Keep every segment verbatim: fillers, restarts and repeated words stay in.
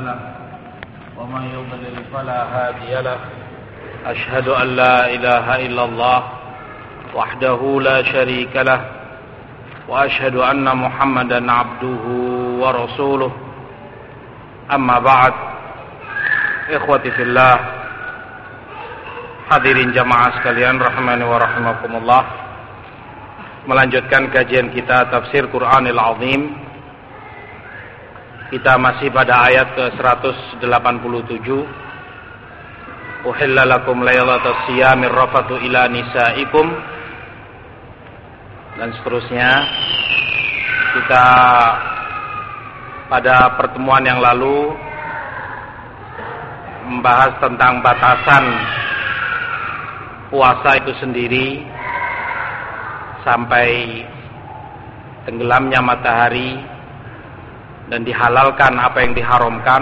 له ومن يضلل فلا هادي له أشهد أن لا إله إلا الله وحده لا شريك له وأشهد أن محمدا عبده ورسوله أما بعد إخوتي في الله hadirin jamaah sekalian rahimani wa rahimakumullah, melanjutkan kajian kita tafsir Qur'anil Azim. Kita masih pada ayat ke seratus delapan puluh tujuh. Uhilla lakum laylatas siyamir rafatu ila nisaikum, dan seterusnya. Kita pada pertemuan yang lalu membahas tentang batasan puasa itu sendiri sampai tenggelamnya matahari dan dihalalkan apa yang diharamkan,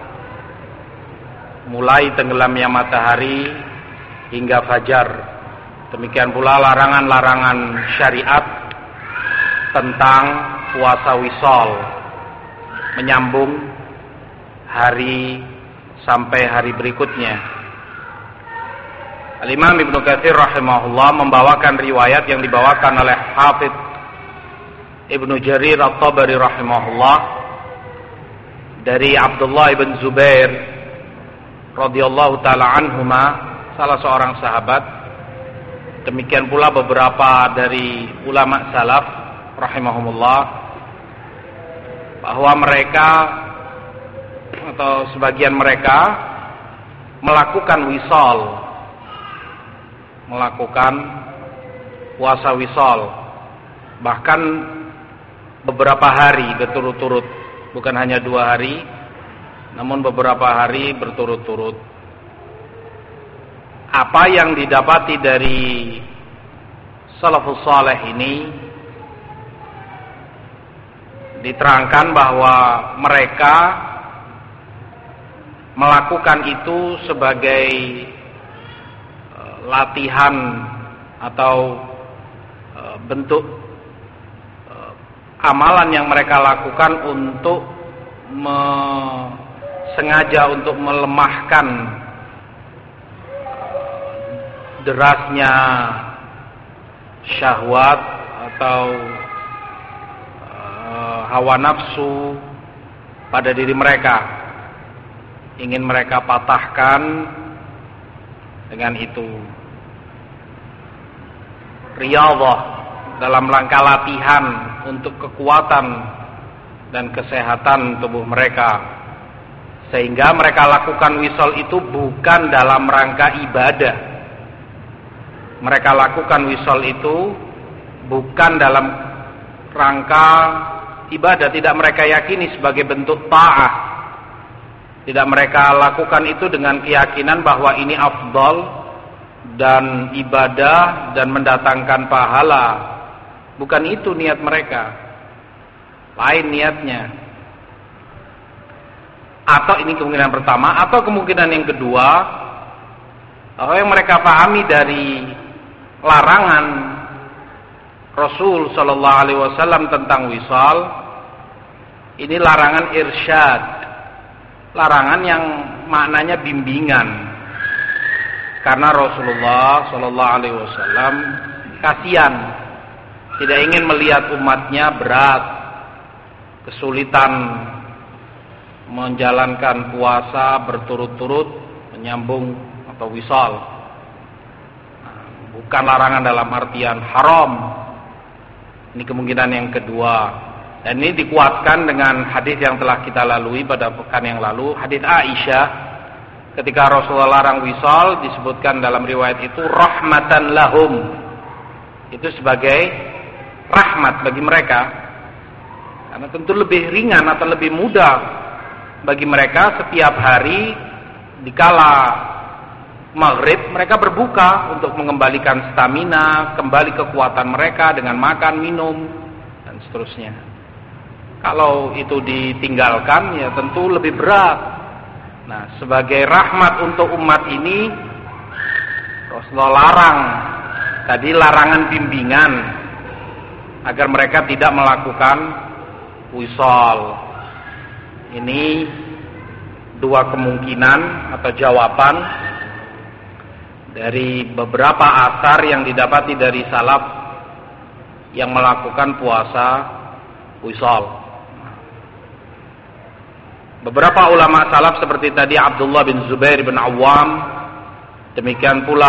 mulai tenggelamnya matahari hingga fajar. Demikian pula larangan-larangan syariat tentang puasa wisol, menyambung hari sampai hari berikutnya. Al-Imam Ibnu Katsir rahimahullah membawakan riwayat yang dibawakan oleh Hafidz Ibnu Jarir At-Tabari rahimahullah dari Abdullah ibn Zubair radhiyallahu taala anhuma, salah seorang sahabat. Demikian pula beberapa dari ulama salaf rahimahumullah, bahwa mereka atau sebagian mereka melakukan wisol, melakukan puasa wisol, bahkan beberapa hari berturut-turut, bukan hanya dua hari, namun beberapa hari berturut-turut. Apa yang didapati dari salafus saleh ini diterangkan bahwa mereka melakukan itu sebagai latihan atau e, bentuk e, amalan yang mereka lakukan untuk me, sengaja untuk melemahkan e, derasnya syahwat atau e, hawa nafsu pada diri mereka. Ingin mereka patahkan dengan itu. Riyadhah dalam rangka latihan untuk kekuatan dan kesehatan tubuh mereka, sehingga mereka lakukan wisol itu bukan dalam rangka ibadah. Mereka lakukan wisol itu bukan dalam rangka ibadah, tidak mereka yakini sebagai bentuk ta'ah. Tidak mereka lakukan itu dengan keyakinan bahwa ini afdal dan ibadah dan mendatangkan pahala. Bukan itu niat mereka. Lain niatnya. Atau ini kemungkinan pertama, atau kemungkinan yang kedua, bahwa yang mereka pahami dari larangan Rasul sallallahu alaihi wasallam tentang wisal, ini larangan irsyad. Larangan yang maknanya bimbingan, karena Rasulullah Shallallahu Alaihi Wasallam kasihan, tidak ingin melihat umatnya berat, kesulitan menjalankan puasa berturut-turut, menyambung atau wisal. Bukan larangan dalam artian haram. Ini kemungkinan yang kedua. Dan ini dikuatkan dengan hadis yang telah kita lalui pada pekan yang lalu, hadis Aisyah ketika Rasulullah larang wisal, disebutkan dalam riwayat itu rahmatan lahum. Itu sebagai rahmat bagi mereka. Karena tentu lebih ringan atau lebih mudah bagi mereka setiap hari dikala maghrib mereka berbuka untuk mengembalikan stamina, kembali kekuatan mereka dengan makan, minum dan seterusnya. Kalau itu ditinggalkan, ya tentu lebih berat. Nah, sebagai rahmat untuk umat ini, Rasulullah larang. Tadi larangan bimbingan agar mereka tidak melakukan wisal. Ini dua kemungkinan atau jawaban dari beberapa asar yang didapati dari salaf yang melakukan puasa wisal. Beberapa ulama salaf seperti tadi Abdullah bin Zubair bin Awam, demikian pula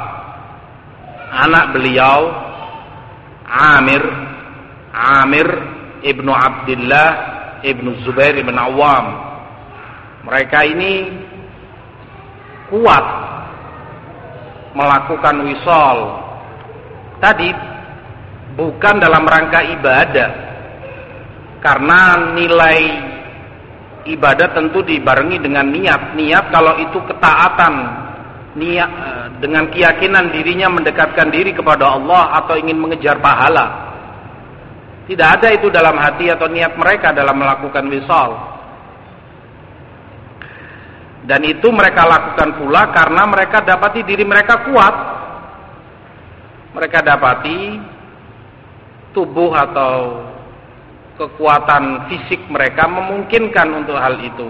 anak beliau Amir Amir ibnu Abdullah ibnu Zubair bin Awam. Mereka ini kuat melakukan wisal tadi bukan dalam rangka ibadah, karena nilai ibadah tentu dibarengi dengan niat. Niat kalau itu ketaatan, niat dengan keyakinan dirinya mendekatkan diri kepada Allah atau ingin mengejar pahala. Tidak ada itu dalam hati atau niat mereka dalam melakukan wisal. Dan itu mereka lakukan pula karena mereka dapati diri mereka kuat. Mereka dapati tubuh atau kekuatan fisik mereka memungkinkan untuk hal itu.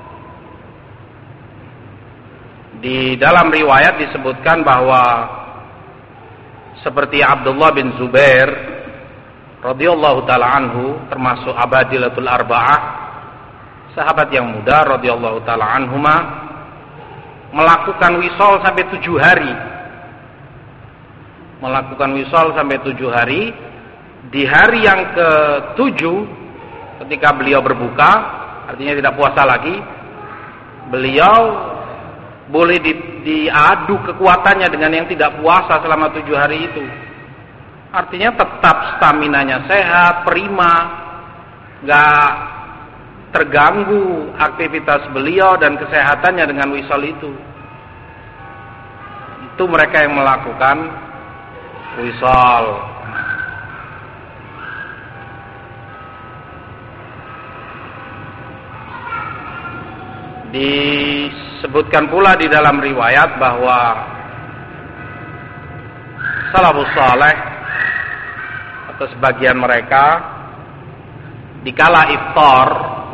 Di dalam riwayat disebutkan bahwa seperti Abdullah bin Zubair radhiyallahu taala anhu, termasuk abadilatul arba'ah, sahabat yang muda radhiyallahu taala anhuma, melakukan wisal sampai tujuh hari. Melakukan wisal sampai tujuh hari. Di hari yang ketujuh, ketika beliau berbuka, artinya tidak puasa lagi, beliau boleh di, diadu kekuatannya dengan yang tidak puasa selama tujuh hari itu. Artinya tetap staminanya sehat, prima, gak terganggu aktivitas beliau dan kesehatannya dengan wisal itu. Itu mereka yang melakukan wisal. Disebutkan pula di dalam riwayat bahwa salafus saleh atau sebagian mereka dikala iftar,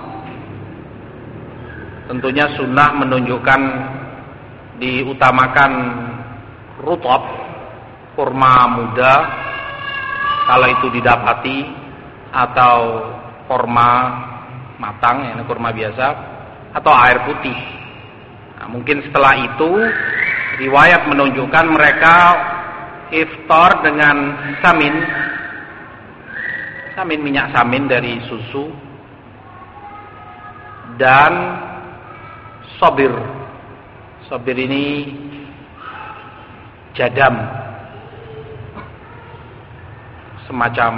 tentunya sunnah menunjukkan diutamakan rutab, kurma muda kalau itu didapati, atau kurma matang, ini kurma biasa, atau air putih. Nah, mungkin setelah itu riwayat menunjukkan mereka iftar dengan samin, samin minyak samin dari susu, dan sobir. Sobir ini jadam, semacam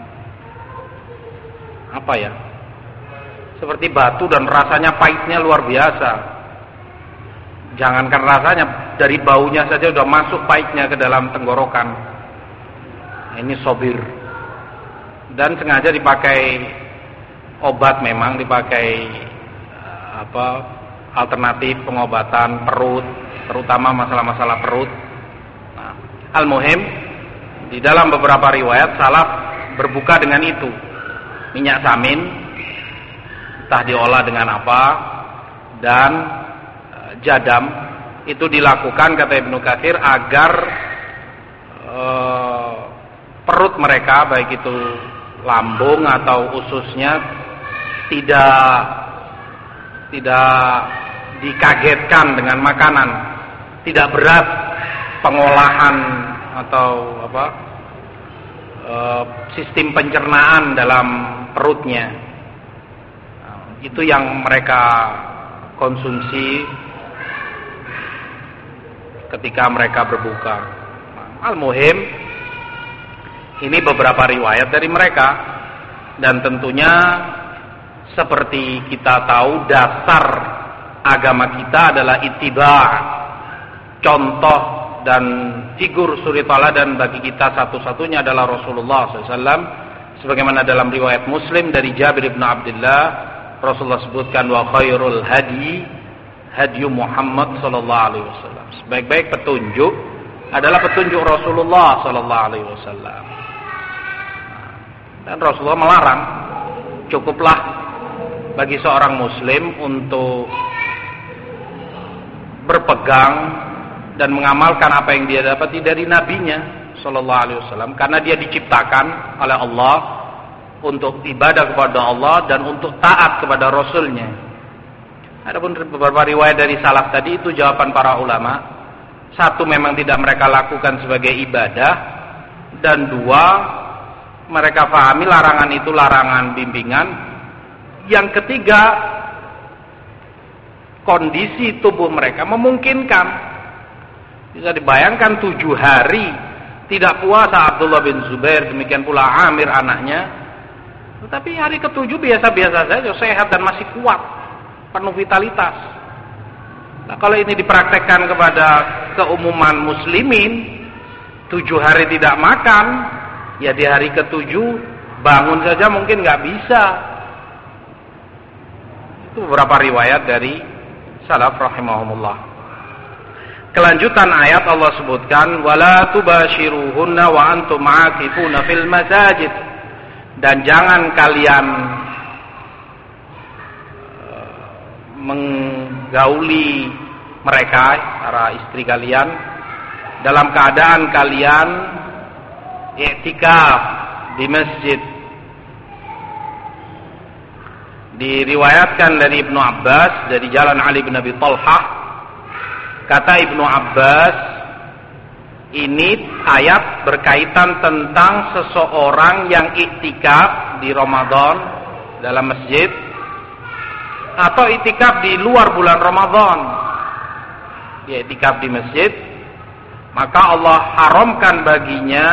apa ya? Seperti batu dan rasanya pahitnya luar biasa. Jangankan rasanya, dari baunya saja sudah masuk pahitnya ke dalam tenggorokan. Ini sobir. Dan sengaja dipakai obat, memang dipakai apa alternatif pengobatan perut, terutama masalah-masalah perut. Nah, al-muhim, di dalam beberapa riwayat salaf berbuka dengan itu, minyak samin, entah diolah dengan apa, dan jadam. Itu dilakukan, kata Ibnu Katsir, agar e, perut mereka, baik itu lambung atau ususnya, tidak tidak dikagetkan dengan makanan, tidak berat pengolahan atau apa e, sistem pencernaan dalam perutnya. Itu yang mereka konsumsi ketika mereka berbuka. Al-muhim, ini beberapa riwayat dari mereka, dan tentunya seperti kita tahu, dasar agama kita adalah ittiba', contoh dan figur suri tauladan bagi kita satu-satunya adalah Rasulullah shallallahu alaihi wasallam. Sebagaimana dalam riwayat Muslim dari Jabir bin Abdullah, Rasulullah sebutkan, wa khairul hadi hadi Muhammad sallallahu alaihi wasallam. Sebaik-baik petunjuk adalah petunjuk Rasulullah sallallahu alaihi wasallam. Dan Rasulullah melarang, cukuplah bagi seorang muslim untuk berpegang dan mengamalkan apa yang dia dapati dari nabinya sallallahu alaihi wasallam, karena dia diciptakan oleh Allah untuk ibadah kepada Allah dan untuk taat kepada Rasulnya. Adapun beberapa riwayat dari salaf tadi, itu jawaban para ulama. Satu, memang tidak mereka lakukan sebagai ibadah, dan dua, mereka pahami larangan itu larangan bimbingan. Yang ketiga, kondisi tubuh mereka memungkinkan. Bisa dibayangkan tujuh hari tidak puasa Abdullah bin Zubair, demikian pula Amir anaknya. Tetapi hari ketujuh biasa-biasa saja, sehat dan masih kuat, penuh vitalitas. Nah, kalau ini dipraktekkan kepada keumuman muslimin, tujuh hari tidak makan, ya di hari ketujuh bangun saja mungkin nggak bisa. Itu beberapa riwayat dari salaf rahimahumullah. Kelanjutan ayat Allah sebutkan, wala tubashiruhunna wa antum aakifuna fil masajid, dan jangan kalian menggauli mereka, para istri kalian, dalam keadaan kalian i'tikaf di masjid. Diriwayatkan dari Ibnu Abbas dari jalan Ali bin Abi Thalhah, kata Ibnu Abbas, ini ayat berkaitan tentang seseorang yang i'tikaf di Ramadan dalam masjid atau i'tikaf di luar bulan Ramadan. Dia i'tikaf di masjid, maka Allah haramkan baginya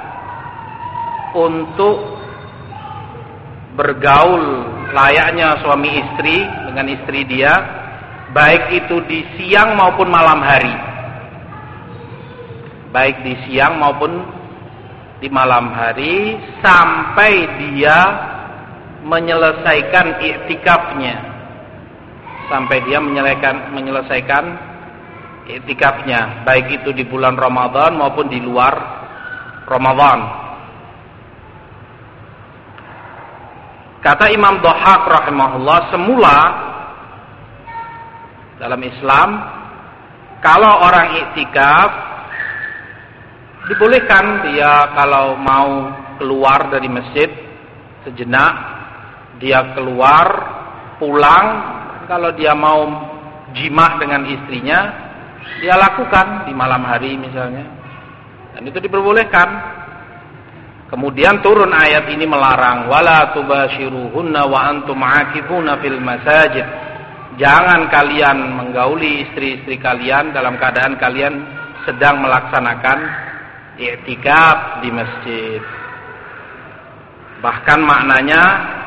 untuk bergaul layaknya suami istri dengan istri dia, baik itu di siang maupun malam hari. Baik di siang maupun di malam hari, sampai dia menyelesaikan i'tikafnya. Sampai dia menyelesaikan menyelesaikan i'tikafnya, baik itu di bulan Ramadan maupun di luar Ramadan. Kata Imam Dhahhak rahimahullah, semula dalam Islam, kalau orang i'tikaf, dibolehkan dia kalau mau keluar dari masjid sejenak, dia keluar, pulang. Kalau dia mau jima dengan istrinya, dia lakukan di malam hari misalnya, dan itu diperbolehkan. Kemudian turun ayat ini melarang, wala tubashiruhunna wa antum aakifuna fil masajid. Jangan kalian menggauli istri-istri kalian dalam keadaan kalian sedang melaksanakan i'tikaf di masjid. Bahkan maknanya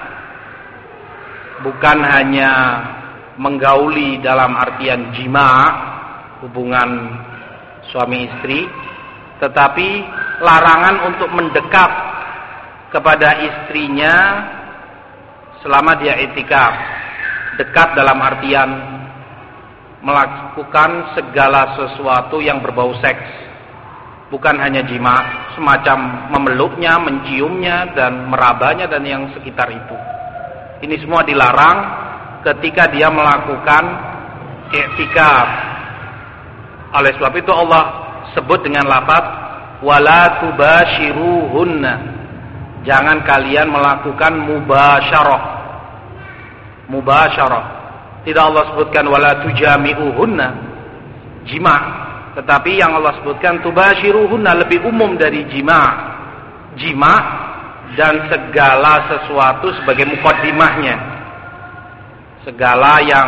bukan hanya menggauli dalam artian jima, hubungan suami istri, tetapi larangan untuk mendekat kepada istrinya selama dia i'tikaf. Dekat dalam artian melakukan segala sesuatu yang berbau seks, bukan hanya jima, semacam memeluknya, menciumnya, dan merabanya, dan yang sekitar itu. Ini semua dilarang ketika dia melakukan i'tikaf. Oleh sebab itu Allah sebut dengan lafaz wala tubashiruhunna. Jangan kalian melakukan mubasyarah. Mubasyarah. Tidak Allah sebutkan wala tujami'uhunna, jima, tetapi yang Allah sebutkan tubashiruhunna, lebih umum dari jima. Jima dan segala sesuatu sebagai mukaddimahnya. Segala yang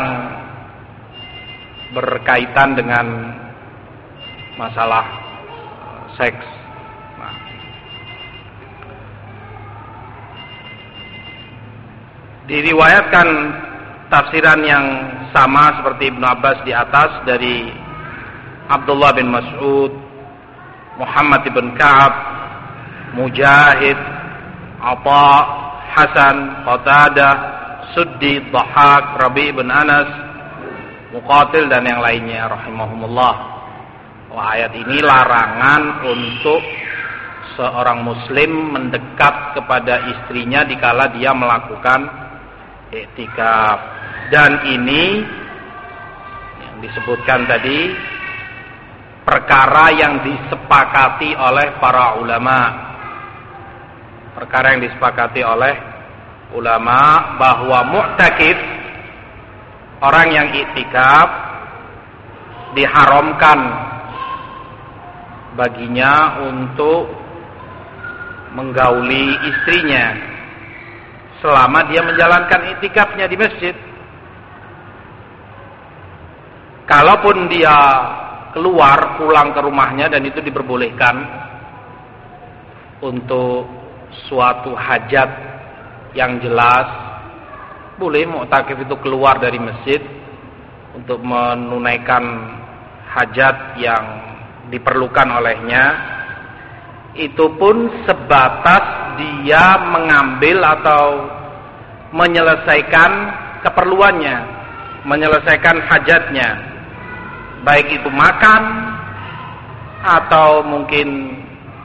berkaitan dengan masalah seks. Nah. Diriwayatkan tafsiran yang sama seperti Ibnu Abbas di atas dari Abdullah bin Mas'ud, Muhammad bin Ka'ab, Mujahid, Atha, Hasan, Qatadah, Suddi, Dhahhak, Rabi' bin Anas, Muqatil, dan yang lainnya rahimahumullah. Wah, ayat ini larangan untuk seorang muslim mendekat kepada istrinya dikala dia melakukan i'tikaf. Dan ini yang disebutkan tadi perkara yang disepakati oleh para ulama. Perkara yang disepakati oleh ulama bahwa mu'takif, orang yang iktikaf, diharamkan baginya untuk menggauli istrinya selama dia menjalankan iktikafnya di masjid. Kalaupun dia keluar pulang ke rumahnya dan itu diperbolehkan untuk suatu hajat yang jelas, boleh mu'takif itu keluar dari masjid untuk menunaikan hajat yang diperlukan olehnya. Itu pun sebatas dia mengambil atau menyelesaikan keperluannya, menyelesaikan hajatnya, baik itu makan atau mungkin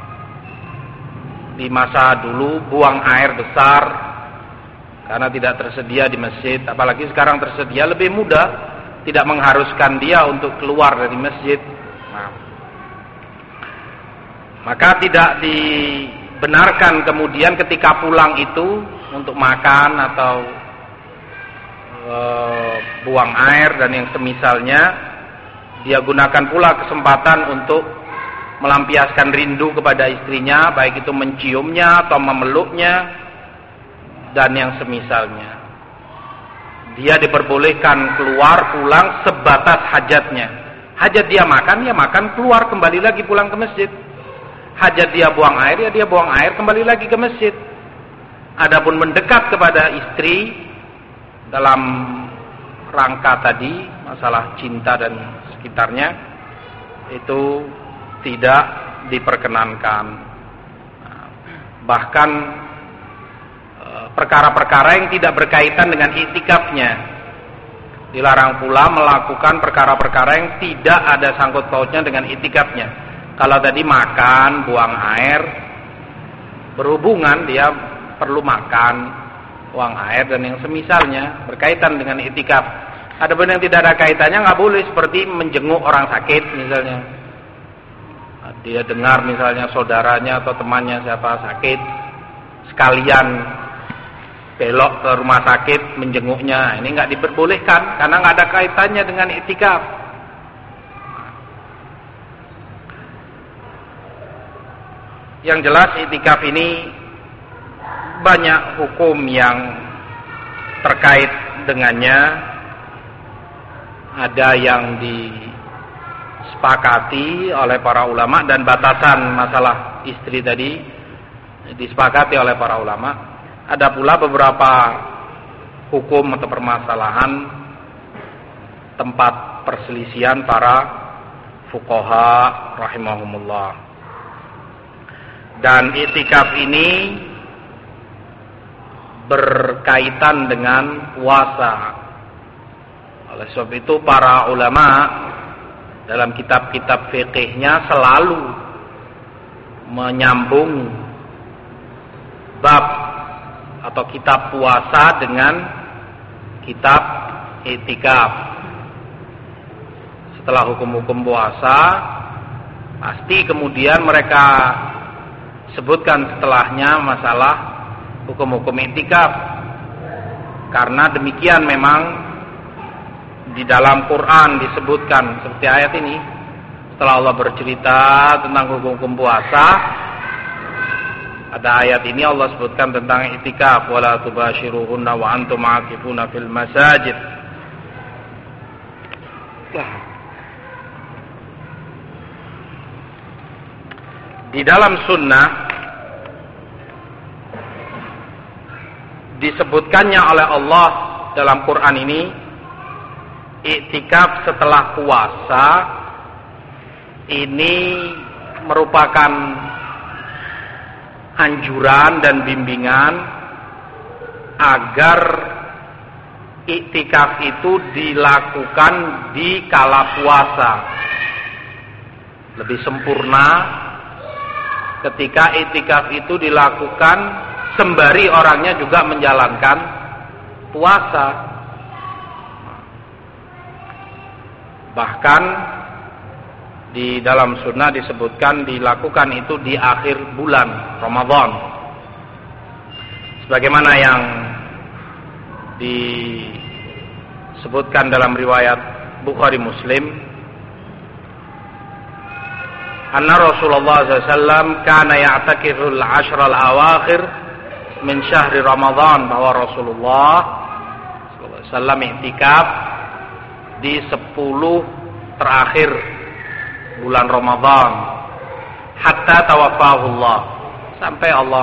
di masa dulu buang air besar karena tidak tersedia di masjid. Apalagi sekarang tersedia, lebih mudah, tidak mengharuskan dia untuk keluar dari masjid. Nah, maka tidak dibenarkan kemudian ketika pulang itu untuk makan atau e, buang air dan yang semisalnya, dia gunakan pula kesempatan untuk melampiaskan rindu kepada istrinya, baik itu menciumnya atau memeluknya dan yang semisalnya. Dia diperbolehkan keluar pulang sebatas hajatnya. Hajat dia makan, ya makan, keluar kembali lagi pulang ke masjid. Hajat dia buang air, ya dia buang air kembali lagi ke masjid. Adapun mendekat kepada istri dalam rangka tadi masalah cinta dan sekitarnya, itu tidak diperkenankan. Bahkan perkara-perkara yang tidak berkaitan dengan iktikafnya dilarang pula melakukan perkara-perkara yang tidak ada sangkut pautnya dengan iktikafnya. Kalau tadi makan, buang air, berhubungan, dia perlu makan, buang air dan yang semisalnya berkaitan dengan iktikaf. Adapun yang tidak ada kaitannya nggak boleh, seperti menjenguk orang sakit misalnya. Dia dengar misalnya saudaranya atau temannya siapa sakit, sekalian belok ke rumah sakit menjenguknya. Ini nggak diperbolehkan karena nggak ada kaitannya dengan iktikaf. Yang jelas iktikaf ini banyak hukum yang terkait dengannya. Ada yang disepakati oleh para ulama, dan batasan masalah istri tadi disepakati oleh para ulama. Ada pula beberapa hukum atau permasalahan tempat perselisihan para fuqaha rahimahumullah. Dan iktikaf ini berkaitan dengan puasa. Oleh sebab itu para ulama dalam kitab-kitab fikihnya selalu menyambung bab atau kitab puasa dengan kitab iktikaf. Setelah hukum-hukum puasa, pasti kemudian mereka sebutkan setelahnya masalah hukum-hukum iktikaf. Karena demikian memang di dalam Quran disebutkan, seperti ayat ini. Setelah Allah bercerita tentang hukum-hukum puasa, ada ayat ini Allah sebutkan tentang iktikaf, wala tubashiruhunna wa antum aakifuna fil masajid. Di dalam sunnah disebutkannya oleh Allah dalam Quran ini, iktikaf setelah puasa ini merupakan anjuran dan bimbingan agar iktikaf itu dilakukan di kala puasa. Lebih sempurna ketika iktikaf itu dilakukan sembari orangnya juga menjalankan puasa. Bahkan di dalam sunnah disebutkan dilakukan itu di akhir bulan Ramadan. Sebagaimana yang disebutkan dalam riwayat Bukhari Muslim, anna Rasulullah sallallahu alaihi wasallam kana ya'takiful ashral awakhir min syahri Ramadan, bahwa Rasulullah sallallahu alaihi wasallam i'tikaf di sepuluh terakhir bulan Ramadan, hatta tawaffahullah, sampai Allah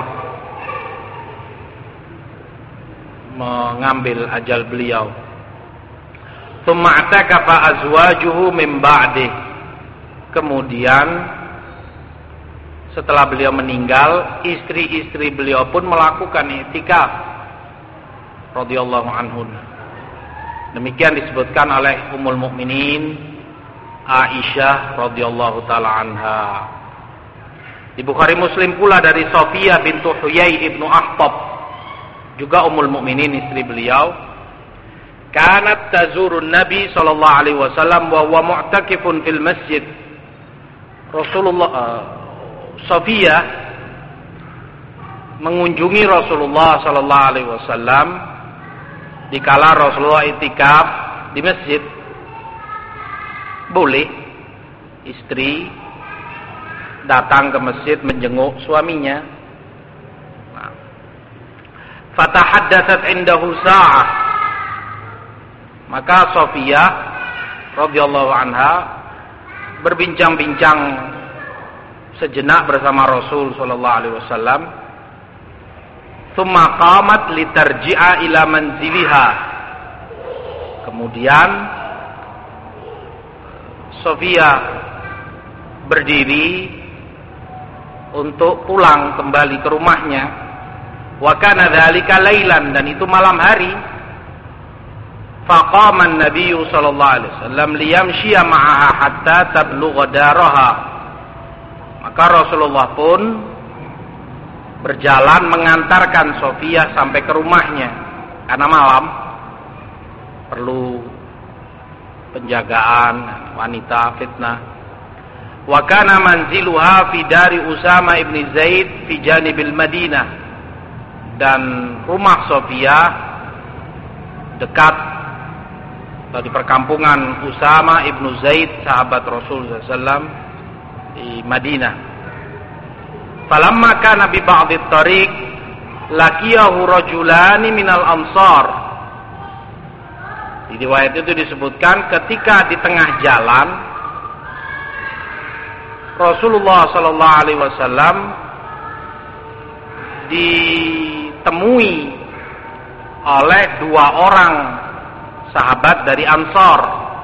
mengambil ajal beliau. Tsumma i'takafa azwajuhu min ba'dih, kemudian setelah beliau meninggal, istri-istri beliau pun melakukan i'tikaf radhiyallahu anhun. Demikian disebutkan oleh Ummul Mukminin Aisyah radhiyallahu taala anha. Di Bukhari Muslim pula dari Sofiyah bintu Huyai ibnu Akhtab, juga Ummul Mukminin istri beliau, kanat tazurun Nabi sallallahu alaihi wasallam wa huwa mu'takifun fil masjid. Rasulullah uh, Sofiyah mengunjungi Rasulullah sallallahu alaihi wasallam dikala Rasulullah i'tikaf di masjid. Boleh istri datang ke masjid menjenguk suaminya. Nah. Fatahaddatsat indahu sa'ah, maka Sofiyah radhiyallahu anha berbincang-bincang sejenak bersama Rasul sallallahu alaihi wasallam. Tsumma qamat litarji'a ila manziliha. Kemudian Sofiyah berdiri untuk pulang kembali ke rumahnya. Wa kana dzalika lailan, dan itu malam hari. Faqama an-nabiy sallallahu alaihi wasallam liyamshiya ma'aha hatta tablugha daraha. Maka Rasulullah pun berjalan mengantarkan Sofiyah sampai ke rumahnya, karena malam perlu penjagaan wanita, fitnah. Wa kana manziluha fi dari Usama ibn Zaid fi janibil Madinah, dan rumah Sofiyah dekat atau di perkampungan Usama ibn Zaid, sahabat Rasul sallallahu alaihi wasallam, di Madinah. Falamma kana bi ba'dit tariq laqiyahu rajulani minal ansar. Di riwayat itu disebutkan ketika di tengah jalan Rasulullah sallallahu alaihi wasallam ditemui oleh dua orang sahabat dari Ansar.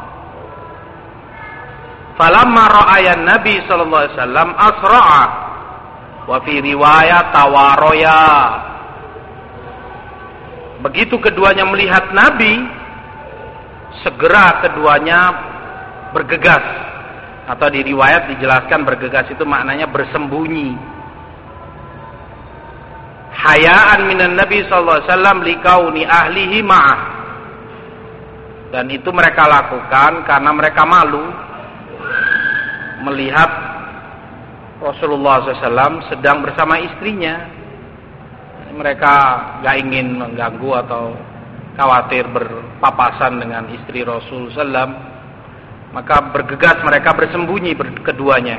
Falamma ra'ayan Nabi sallallahu alaihi wasallam asra'a, wa fi riwayat tawaroya. Begitu keduanya melihat Nabi, segera keduanya bergegas, atau di riwayat dijelaskan bergegas itu maknanya bersembunyi. Hayaan minan Nabi sallallahu alaihi wasallam likauni ahlihi ma'ah, dan itu mereka lakukan karena mereka malu melihat Rasulullah sallallahu alaihi wasallam sedang bersama istrinya. Mereka gak ingin mengganggu atau khawatir berpapasan dengan istri Rasul sallallahu alaihi wasallam, maka bergegas mereka bersembunyi keduanya.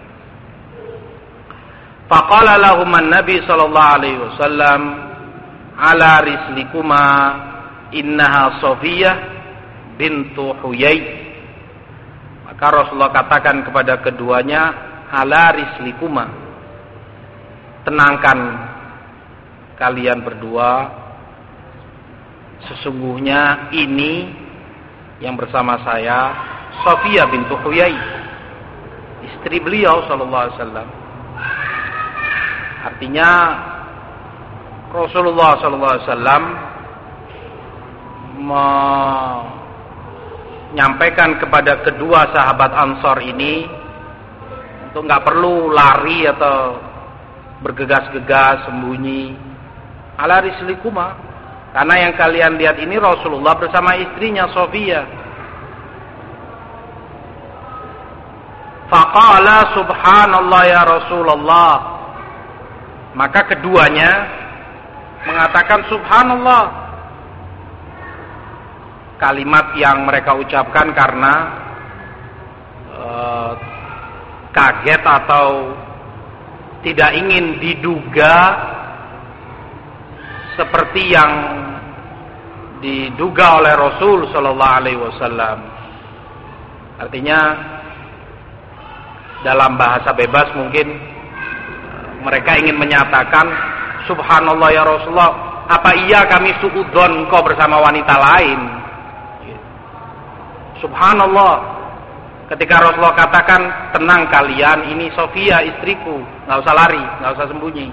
Faqala lahum an-nabi sallallahu alaihi wasallam ala rislikuma innaha Sofiyah bintu Huyai. Maka Rasulullah katakan kepada keduanya, ala rislikuma, tenangkan kalian berdua, sesungguhnya ini yang bersama saya Sofiyah bintu Huyai, istri beliau sallallahu alaihi wasallam. Artinya Rasulullah sallallahu alaihi wasallam menyampaikan kepada kedua sahabat Ansar ini untuk nggak perlu lari atau bergegas-gegas sembunyi. Ala rislikuma, karena yang kalian lihat ini Rasulullah bersama istrinya Sofiyah. Faqala subhanallah ya Rasulullah. Maka keduanya mengatakan subhanallah. Kalimat yang mereka ucapkan karena uh, kaget atau tidak ingin diduga seperti yang diduga oleh Rasul sallallahu alaihi wasallam. Artinya dalam bahasa bebas mungkin mereka ingin menyatakan subhanallah ya Rasulullah, apa iya kami suudzon kau bersama wanita lain? Subhanallah, ketika Rasulullah katakan tenang kalian, ini Sofia istriku, nggak usah lari, nggak usah sembunyi.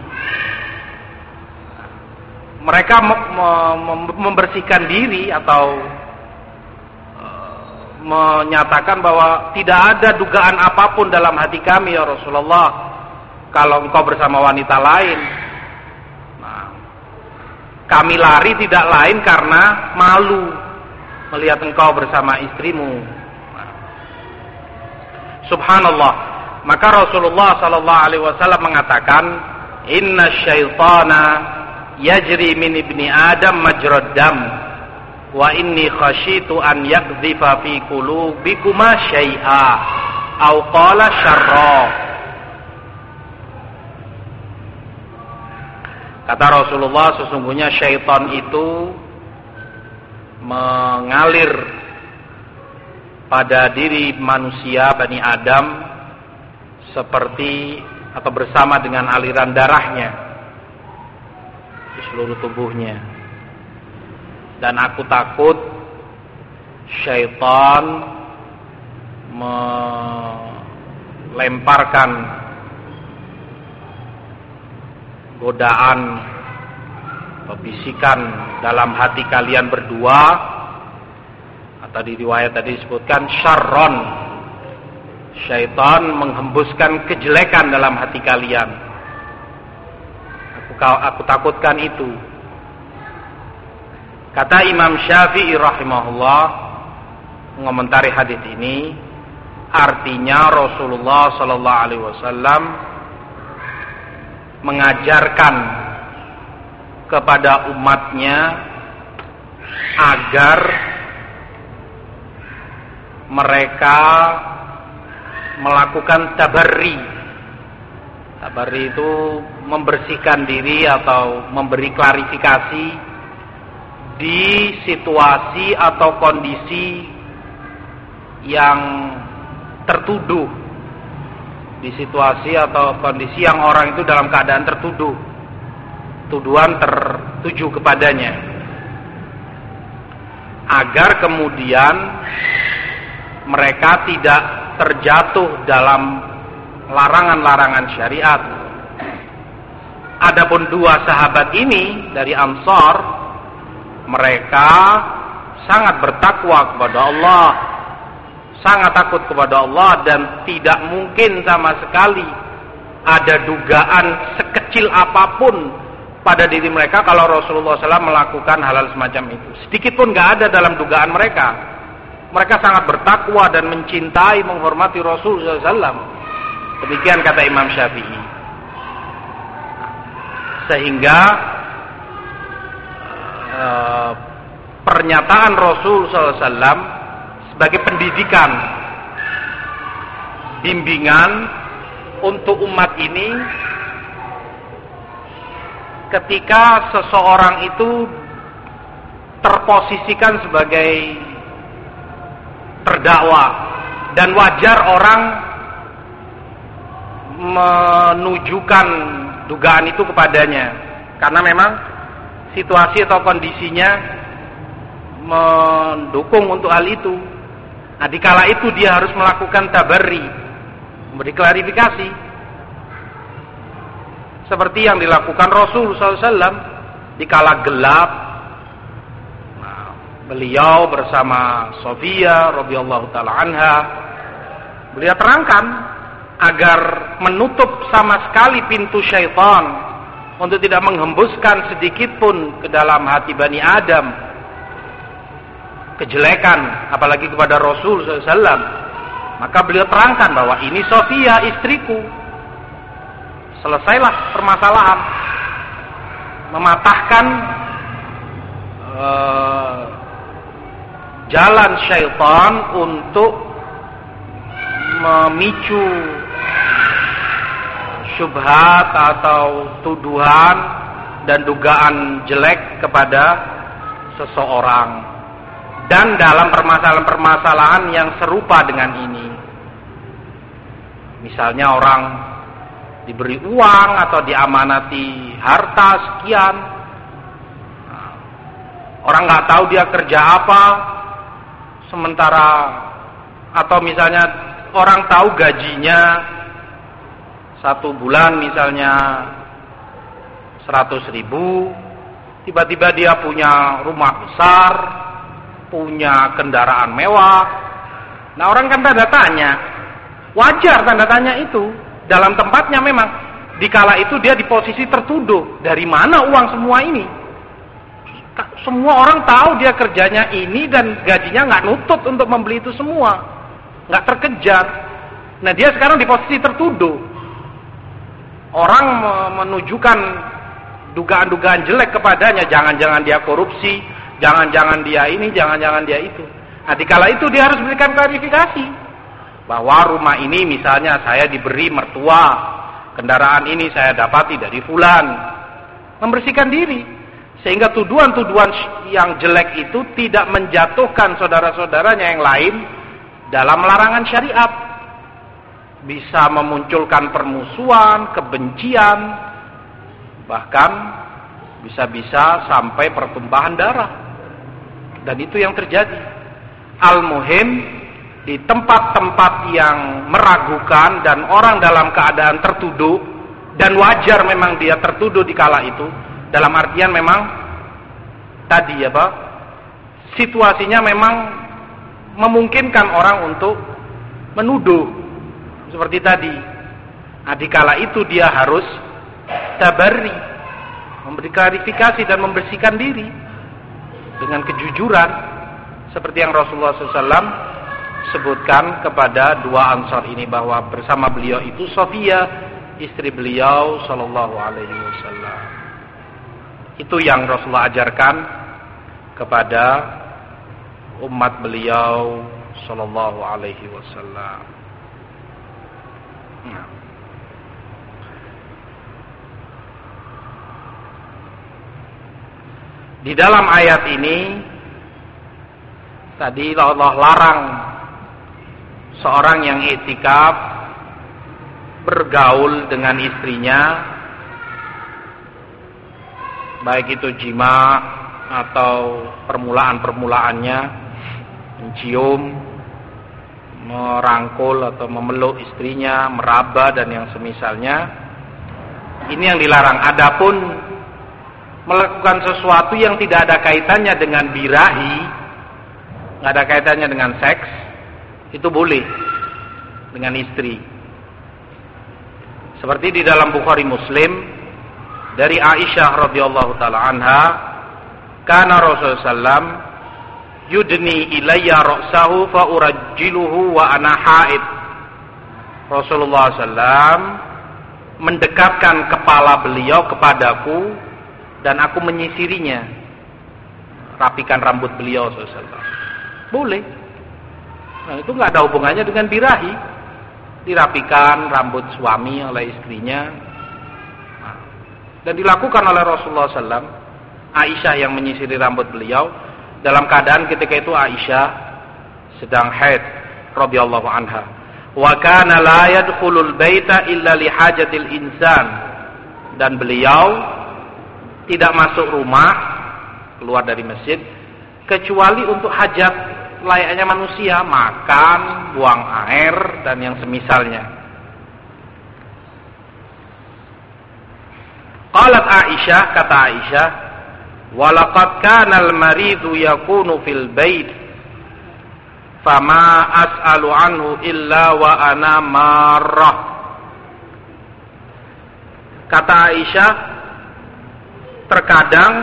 Mereka membersihkan diri atau menyatakan bahwa tidak ada dugaan apapun dalam hati kami ya Rasulullah kalau engkau bersama wanita lain. Nah, kami lari tidak lain karena malu melihat engkau bersama istrimu. Nah, subhanallah. Maka Rasulullah sallallahu alaihi wasallam mengatakan, inna syaitana yajri min ibni Adam majrad dam wa inni khashitu an yakdhifa fi qulubikuma syai'a au qala syarra. Kata Rasulullah, sesungguhnya syaitan itu mengalir pada diri manusia Bani Adam seperti atau bersama dengan aliran darahnya di seluruh tubuhnya. Dan aku takut syaitan melemparkan godaan atau bisikan dalam hati kalian berdua, atau di riwayat tadi disebutkan syarron, syaitan menghembuskan kejelekan dalam hati kalian. Aku, aku takutkan itu. Kata Imam Syafi'i rahimahullah mengomentari hadis ini, artinya Rasulullah sallallahu alaihi wasallam mengajarkan kepada umatnya agar mereka melakukan tabarri. Tabarri itu membersihkan diri atau memberi klarifikasi di situasi atau kondisi yang tertuduh, di situasi atau kondisi yang orang itu dalam keadaan tertuduh, tuduhan tertuju kepadanya, agar kemudian mereka tidak terjatuh dalam larangan-larangan syariat. Adapun dua sahabat ini dari Ansar, mereka sangat bertakwa kepada Allah, sangat takut kepada Allah, dan tidak mungkin sama sekali ada dugaan sekecil apapun pada diri mereka kalau Rasulullah shallallahu alaihi wasallam melakukan hal-hal semacam itu. Sedikit pun gak ada dalam dugaan mereka. Mereka sangat bertakwa dan mencintai, menghormati Rasulullah shallallahu alaihi wasallam. Demikian kata Imam Syafi'i. Sehingga Uh, pernyataan Rasul sallallahu alaihi wasallam sebagai pendidikan, bimbingan untuk umat ini ketika seseorang itu terposisikan sebagai terdakwa, dan wajar orang menunjukkan dugaan itu kepadanya karena memang situasi atau kondisinya mendukung untuk hal itu. Nah, dikala itu dia harus melakukan tabarri, memberi klarifikasi, seperti yang dilakukan Rasul sallallahu alaihi wasallam dikala gelap. Nah, beliau bersama Sofia radhiyallahu taala anha, beliau terangkan agar menutup sama sekali pintu syaitan untuk tidak menghembuskan sedikit pun ke dalam hati Bani Adam kejelekan, apalagi kepada Rasul sallallahu alaihi wasallam. Maka beliau terangkan bahwa ini Sofia istriku. Selesailah permasalahan. Mematahkan uh, jalan syaitan untuk memicu syubhat atau tuduhan dan dugaan jelek kepada seseorang, dan dalam permasalahan-permasalahan yang serupa dengan ini. Misalnya orang diberi uang atau diamanati harta sekian, orang nggak tahu dia kerja apa, sementara atau misalnya orang tahu gajinya satu bulan misalnya seratus ribu, tiba-tiba dia punya rumah besar, punya kendaraan mewah. Nah, orang kan tanda tanya, wajar tanda tanya itu dalam tempatnya memang. Dikala itu dia di posisi tertuduh, dari mana uang semua ini? Semua orang tahu dia kerjanya ini dan gajinya nggak nutut untuk membeli itu semua, nggak terkejar. Nah, dia sekarang di posisi tertuduh. Orang menunjukkan dugaan-dugaan jelek kepadanya, jangan-jangan dia korupsi, jangan-jangan dia ini, jangan-jangan dia itu. Nah, dikala itu dia harus berikan klarifikasi bahwa rumah ini misalnya saya diberi mertua, kendaraan ini saya dapati dari fulan. Membersihkan diri sehingga tuduhan-tuduhan yang jelek itu tidak menjatuhkan saudara-saudaranya yang lain dalam larangan syariat. Bisa memunculkan permusuhan, kebencian, bahkan bisa-bisa sampai pertumpahan darah. Dan itu yang terjadi. Al-muhim, di tempat-tempat yang meragukan dan orang dalam keadaan tertuduh, dan wajar memang dia tertuduh di kala itu, dalam artian memang tadi apa, situasinya memang memungkinkan orang untuk menuduh seperti tadi. Nah, dikala itu dia harus tabarri, memberi klarifikasi dan membersihkan diri dengan kejujuran, seperti yang Rasulullah shallallahu alaihi wasallam sebutkan kepada dua Ansar ini, bahwa bersama beliau itu Sofia, istri beliau Shallallahu Alaihi Wasallam. Itu yang Rasulullah ajarkan kepada umat beliau Shallallahu Alaihi Wasallam. Nah. Di dalam ayat ini tadi Allah larang seorang yang i'tikaf bergaul dengan istrinya, baik itu jima atau permulaan-permulaannya, mencium, merangkul atau memeluk istrinya, meraba dan yang semisalnya. Ini yang dilarang. Adapun melakukan sesuatu yang tidak ada kaitannya dengan birahi, nggak ada kaitannya dengan seks, itu boleh dengan istri. Seperti di dalam Bukhari Muslim dari Aisyah radhiyallahu taala anha, kana Rasulullah sallallahu alaihi wasallam yudni ilayya ra'sahu fa urajjiluhu wa ana haid. Rasulullah sallallahu alaihi wasallam mendekatkan kepala beliau kepadaku dan aku menyisirinya, rapikan rambut beliau sallallahu alaihi wasallam. Boleh. Nah, itu nggak ada hubungannya dengan birahi. Dirapikan rambut suami oleh istrinya. Nah, dan dilakukan oleh Rasulullah sallallahu alaihi wasallam. Aisyah yang menyisiri rambut beliau dalam keadaan ketika itu Aisyah sedang haid radhiyallahu anha. Wa kana la yadkhulul baita illa li hajatil insan. Dan beliau tidak masuk rumah, keluar dari masjid, kecuali untuk hajat layaknya manusia, makan, buang air dan yang semisalnya. Qalat Aisyah, kata Aisyah, walaqad kana al-maridu yakunu fil bait fama as'alu anhu illa wa ana marrah. Kata Aisyah, terkadang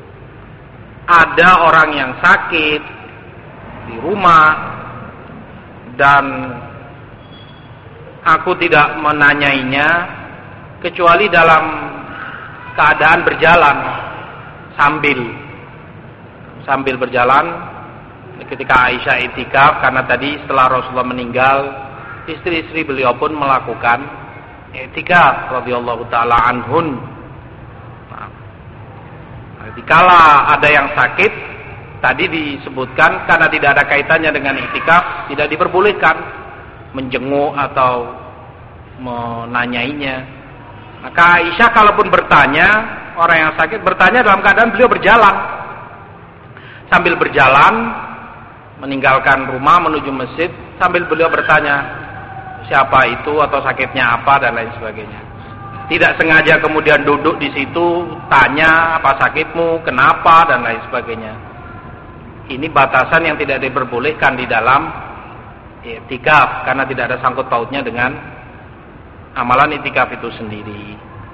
ada orang yang sakit di rumah, dan aku tidak menanyainya kecuali dalam keadaan berjalan sambil sambil berjalan ketika Aisyah i'tikaf, karena tadi setelah Rasulullah meninggal istri-istri beliau pun melakukan i'tikaf radhiyallahu taala anhun. Nah, dikala ada yang sakit tadi disebutkan karena tidak ada kaitannya dengan i'tikaf tidak diperbolehkan menjenguk atau menanyainya. Maka Aisyah kalaupun bertanya, orang yang sakit bertanya dalam keadaan beliau berjalan. Sambil berjalan meninggalkan rumah menuju masjid, sambil beliau bertanya siapa itu atau sakitnya apa dan lain sebagainya. Tidak sengaja kemudian duduk di situ tanya apa sakitmu, kenapa dan lain sebagainya. Ini batasan yang tidak diperbolehkan di dalam i'tikaf karena tidak ada sangkut pautnya dengan amalan i'tikaf itu sendiri.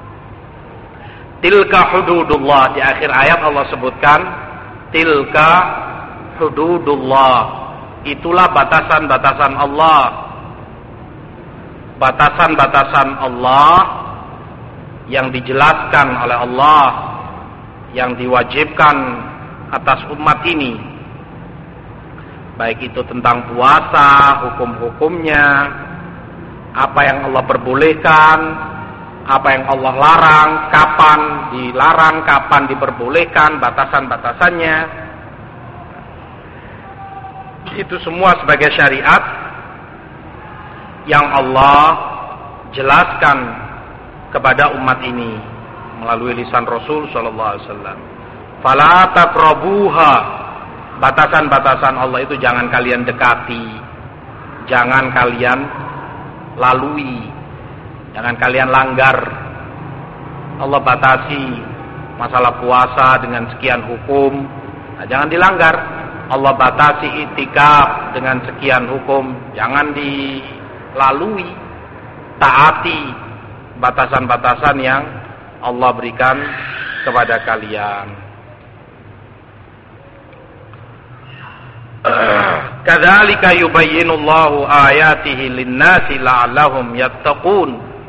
Tilka hududullah, di akhir ayat Allah sebutkan tilka hududullah, itulah batasan-batasan Allah. Batasan-batasan Allah yang dijelaskan oleh Allah, yang diwajibkan atas umat ini, baik itu tentang puasa, hukum-hukumnya, apa yang Allah perbolehkan, apa yang Allah larang, kapan dilarang, kapan diperbolehkan, batasan-batasannya. Itu semua sebagai syariat yang Allah jelaskan kepada umat ini melalui lisan Rasul sallallahu alaihi wasallam. Fala taqrabuha, batasan-batasan Allah itu jangan kalian dekati, jangan kalian lalui, jangan kalian langgar. Allah batasi masalah puasa dengan sekian hukum, nah, jangan dilanggar. Allah batasi i'tikaf dengan sekian hukum, jangan dilalui. Taati batasan-batasan yang Allah berikan kepada kalian. Kadzalika yubayyinullahu ayatihi lin-nasi la'allahum yattaqun.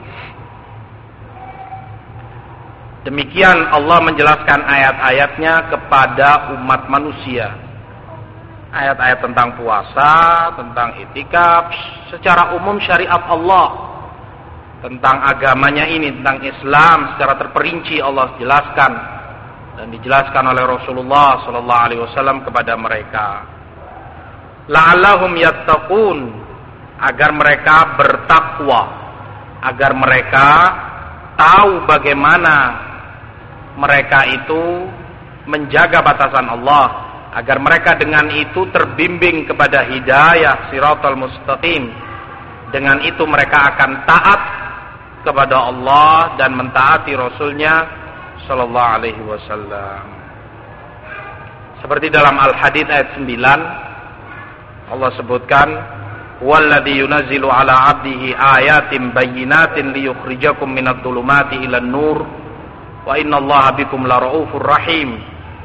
Demikian Allah menjelaskan ayat-ayatnya kepada umat manusia. Ayat-ayat tentang puasa, tentang i'tikaf, secara umum syariat Allah tentang agamanya ini, tentang Islam secara terperinci Allah jelaskan dan dijelaskan oleh Rasulullah sallallahu alaihi wasallam kepada mereka. La'allahum yattaqun, agar mereka bertakwa, agar mereka tahu bagaimana mereka itu menjaga batasan Allah, agar mereka dengan itu terbimbing kepada hidayah siratal mustaqim. Dengan itu mereka akan taat kepada Allah dan mentaati Rasulnya sallallahu alaihi wasallam. Seperti dalam Al-Hadid ayat sembilan Allah sebutkan, "Walladzi yunazzilu 'ala 'abdihi ayatin bayyinatin liyukhrijakum minadh dhulumati ilan nur wa innallaha bikum laraufur rahim."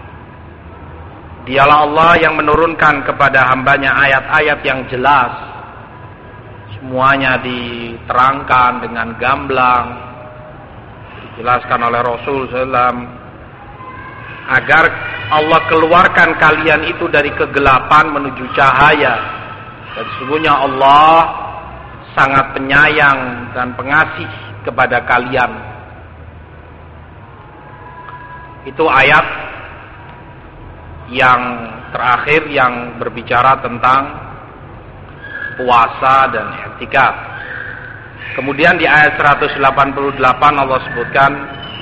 Dialah Allah yang menurunkan kepada hambanya ayat-ayat yang jelas. Semuanya diterangkan dengan gamblang, dijelaskan oleh Rasul sallallahu alaihi wasallam, agar Allah keluarkan kalian itu dari kegelapan menuju cahaya. Dan sesungguhnya Allah sangat penyayang dan pengasih kepada kalian. Itu ayat yang terakhir yang berbicara tentang puasa dan i'tikaf. Kemudian di ayat seratus delapan puluh delapan Allah sebutkan,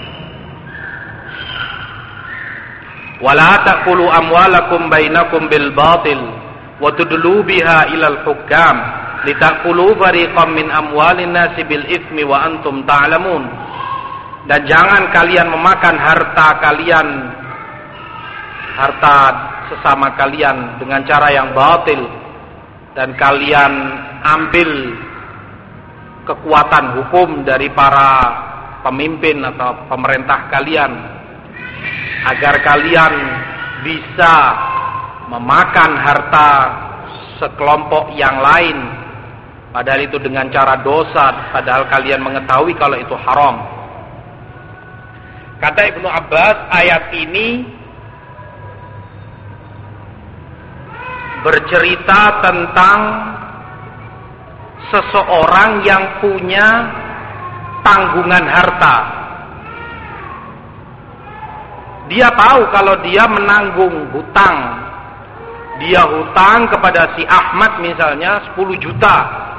wala taqulu amwalakum bainakum bil batil wa tudlu biha ilal hukam litaqulu fariqam min amwalin nasi bil itsmi wa antum ta'lamun. Dan jangan kalian memakan harta kalian, harta sesama kalian dengan cara yang batil, dan kalian ambil kekuatan hukum dari para pemimpin atau pemerintah kalian, agar kalian bisa memakan harta sekelompok yang lain Padahal itu dengan cara dosa, padahal kalian mengetahui kalau itu haram. Kata Ibnu Abbas, ayat ini bercerita tentang seseorang yang punya tanggungan harta. Dia tahu kalau dia menanggung hutang. Dia hutang kepada si Ahmad misalnya sepuluh juta.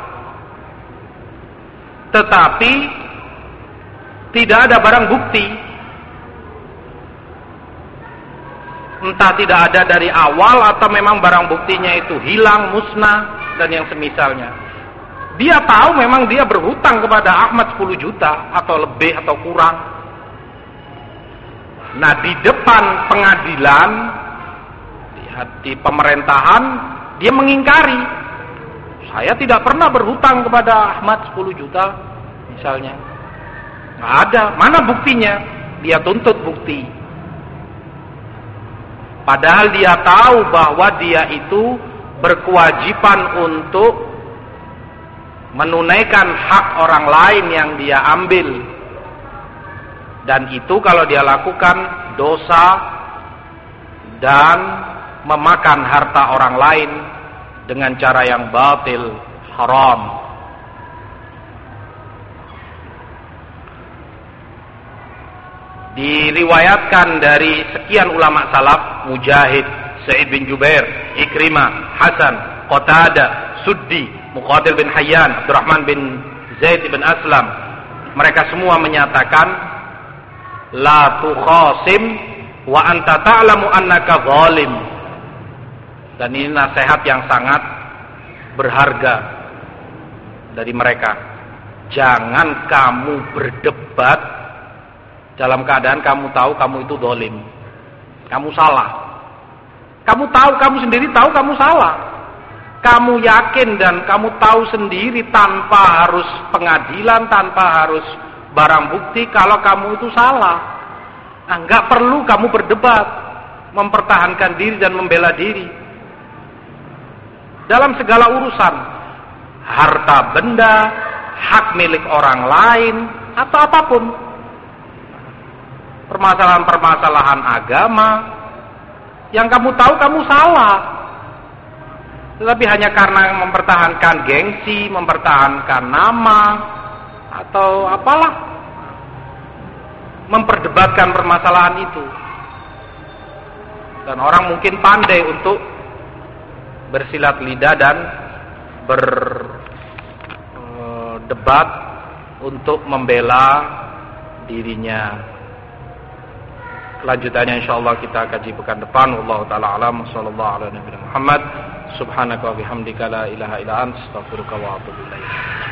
Tetapi tidak ada barang bukti. Entah tidak ada dari awal atau memang barang buktinya itu hilang, musnah dan yang semisalnya. Dia tahu memang dia berhutang kepada Ahmad sepuluh juta atau lebih atau kurang. Nah, di depan pengadilan, di pemerintahan, dia mengingkari. Saya tidak pernah berhutang kepada Ahmad sepuluh juta misalnya. Nggak ada. Mana buktinya? Dia tuntut bukti. Padahal dia tahu bahwa dia itu berkewajiban untuk menunaikan hak orang lain yang dia ambil. Dan itu kalau dia lakukan dosa dan memakan harta orang lain dengan cara yang batil, haram. Diriwayatkan dari sekian ulama salaf, Mujahid, Sa'id bin Jubair, Ikrimah, Hasan, Qatadah, Suddi, Muqatil bin Hayyan, Abdurrahman bin Zaid bin Aslam, mereka semua menyatakan la tukhasim wa anta ta'lamu annaka zalim. Dan ini nasihat yang sangat berharga dari mereka. Jangan kamu berdebat dalam keadaan kamu tahu kamu itu zalim. Kamu salah. Kamu tahu, kamu sendiri tahu kamu salah. Kamu yakin dan kamu tahu sendiri tanpa harus pengadilan, tanpa harus barang bukti kalau kamu itu salah. Nah, enggak perlu kamu berdebat, mempertahankan diri dan membela diri. Dalam segala urusan, harta benda, hak milik orang lain, atau apapun. Permasalahan-permasalahan agama, yang kamu tahu kamu salah. Tetapi hanya karena mempertahankan gengsi, mempertahankan nama, atau apalah, memperdebatkan permasalahan itu. Dan orang mungkin pandai untuk bersilat lidah dan berdebat untuk membela dirinya. Kelanjutannya insyaallah kita kaji pekan depan. Wallahu taala alam. Sallallahu ala nabiyina Muhammad. Subhanaka wa bihamdika la ilaha illa anta astaghfiruka wa atubu ilaik.